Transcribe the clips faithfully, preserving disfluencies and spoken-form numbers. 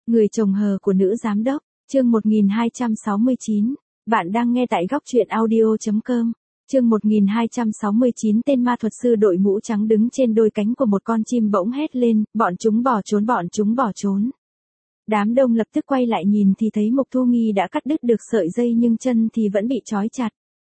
Người chồng hờ của nữ giám đốc, chương một nghìn hai trăm sáu mươi chín. Bạn đang nghe tại góc truyện audio chấm com. Chương một nghìn hai trăm sáu mươi chín. Tên ma thuật sư đội mũ trắng đứng trên đôi cánh của một con chim bỗng hét lên, bọn chúng bỏ trốn bọn chúng bỏ trốn. Đám đông lập tức quay lại nhìn thì thấy Mục Thu Nghi đã cắt đứt được sợi dây nhưng chân thì vẫn bị trói chặt.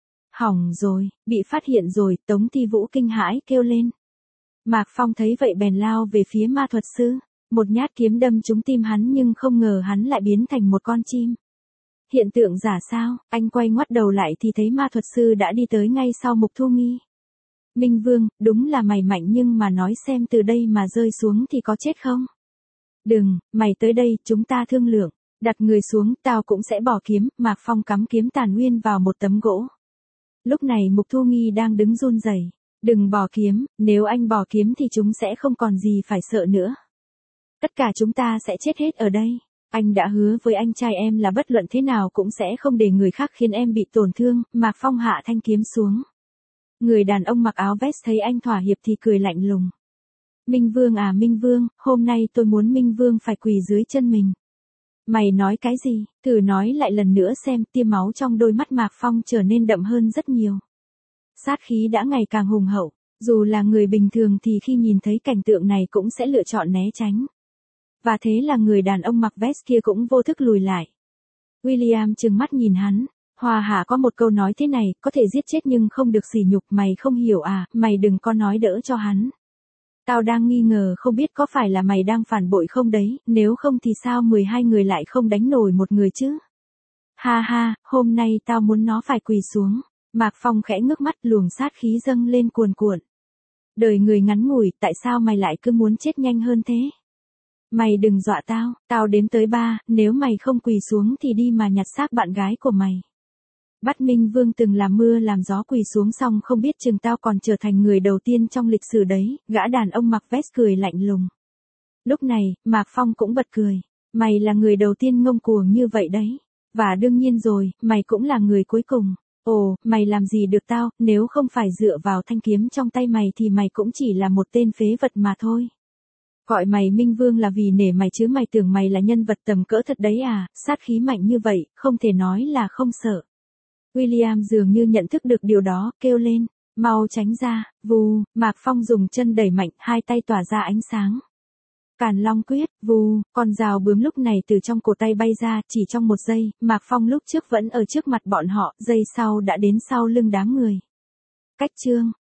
Hỏng rồi, bị phát hiện rồi, Tống Thi Vũ kinh hãi kêu lên. Mạc Phong thấy vậy bèn lao về phía ma thuật sư. Một nhát kiếm đâm trúng tim hắn nhưng không ngờ hắn lại biến thành một con chim. Hiện tượng giả sao? Anh quay ngoắt đầu lại thì thấy ma thuật sư đã đi tới ngay sau Mục Thu Nghi. Minh Vương, đúng là mày mạnh nhưng mà nói xem từ đây mà rơi xuống thì có chết không? Đừng, mày tới đây, chúng ta thương lượng. Đặt người xuống, tao cũng sẽ bỏ kiếm. Mạc Phong cắm kiếm tàn nguyên vào một tấm gỗ. Lúc này Mục Thu Nghi đang đứng run rẩy. Đừng bỏ kiếm, nếu anh bỏ kiếm thì chúng sẽ không còn gì phải sợ nữa. Tất cả chúng ta sẽ chết hết ở đây. Anh đã hứa với anh trai em là bất luận thế nào cũng sẽ không để người khác khiến em bị tổn thương. Mạc Phong hạ thanh kiếm xuống. Người đàn ông mặc áo vest thấy anh thỏa hiệp thì cười lạnh lùng. Minh Vương à Minh Vương, hôm nay tôi muốn Minh Vương phải quỳ dưới chân mình. Mày nói cái gì? Thử nói lại lần nữa xem. Tia máu trong đôi mắt Mạc Phong trở nên đậm hơn rất nhiều. Sát khí đã ngày càng hùng hậu. Dù là người bình thường thì khi nhìn thấy cảnh tượng này cũng sẽ lựa chọn né tránh. Và thế là người đàn ông mặc vest kia cũng vô thức lùi lại. William trừng mắt nhìn hắn. Hòa Hạ có một câu nói thế này, có thể giết chết nhưng không được sỉ nhục. Mày không hiểu à, mày đừng có nói đỡ cho hắn. Tao đang nghi ngờ không biết có phải là mày đang phản bội không đấy, nếu không thì sao mười hai người lại không đánh nổi một người chứ? Ha ha, hôm nay tao muốn nó phải quỳ xuống. Mạc Phong khẽ ngước mắt, luồng sát khí dâng lên cuồn cuộn. Đời người ngắn ngủi, tại sao mày lại cứ muốn chết nhanh hơn thế? Mày đừng dọa tao, tao đếm tới ba, nếu mày không quỳ xuống thì đi mà nhặt xác bạn gái của mày. Bắt Minh Vương từng làm mưa làm gió quỳ xuống xong không biết chừng tao còn trở thành người đầu tiên trong lịch sử đấy. Gã đàn ông mặc vest cười lạnh lùng. Lúc này, Mạc Phong cũng bật cười. Mày là người đầu tiên ngông cuồng như vậy đấy. Và đương nhiên rồi, mày cũng là người cuối cùng. Ồ, mày làm gì được tao, nếu không phải dựa vào thanh kiếm trong tay mày thì mày cũng chỉ là một tên phế vật mà thôi. Gọi mày Minh Vương là vì nể mày chứ mày tưởng mày là nhân vật tầm cỡ thật đấy à, sát khí mạnh như vậy, không thể nói là không sợ. William dường như nhận thức được điều đó, kêu lên, mau tránh ra, vù, Mạc Phong dùng chân đẩy mạnh, hai tay tỏa ra ánh sáng. Càn Long quyết, vù, con rào bướm lúc này từ trong cổ tay bay ra, chỉ trong một giây, Mạc Phong lúc trước vẫn ở trước mặt bọn họ, giây sau đã đến sau lưng đám người. Cách chương,